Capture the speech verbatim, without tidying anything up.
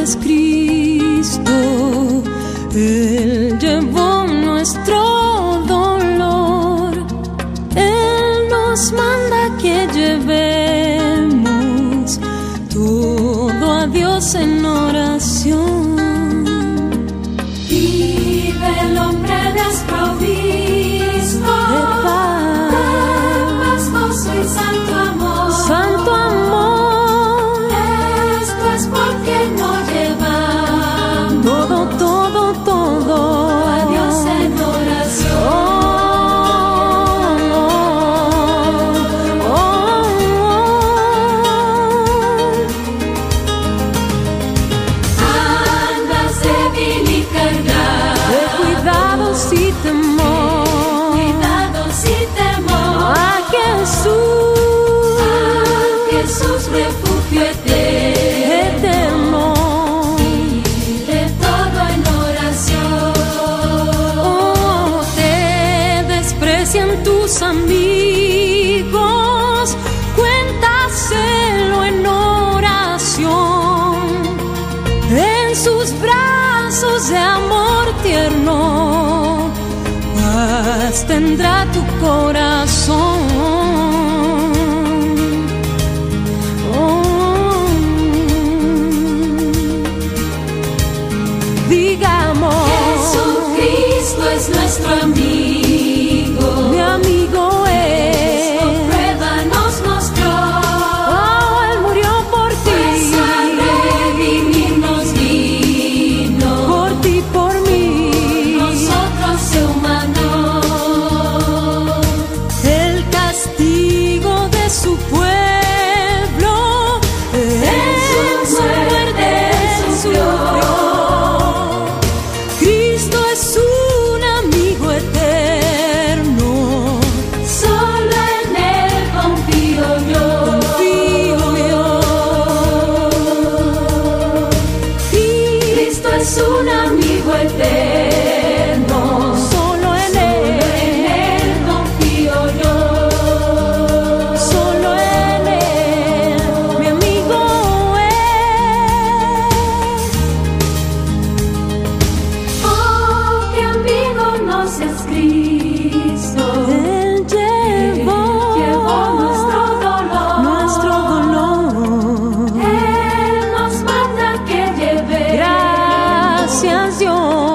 es Cristo. Él llevó nuestro dolor. Él nos manda que llevemos todo a Dios en oración. Vive el hombre desprovisto De paz, de paz, gozo y santo amor. santo amor, Esto es porque no llevamos todo, todo, todo a Dios en oración. Oh, oh, oh, oh. Andas débil y cargado De cuidados y temor, cuidados y temor. a Jesús, A Jesús refugio eterno, eterno. de todo en oración. Oh, te desprecian tus amigos, cuéntaselo en oración. En sus brazos de amor tierno, paz tendrá tu corazón. Oh, digamos, Jesucristo es nuestro amigo. mi amigo es. Con prueba nos mostró. Oh, Él murió por ti, Pues a redimirnos vino. por ti, por mí. Nosotros se humanó. El castigo de su pueblo, en su muerte sufrió. Cristo es un amigo eterno. Solo en Él confío yo. Confío yo. Cristo es un amigo eterno. Solo en En Él, Él confío yo. solo en Él, mi amigo es. Oh, qué amigo nos es Cristo. Él llevó, Llevó nuestro dolor. nuestro dolor. Él nos manda que lleve Gracias Dios.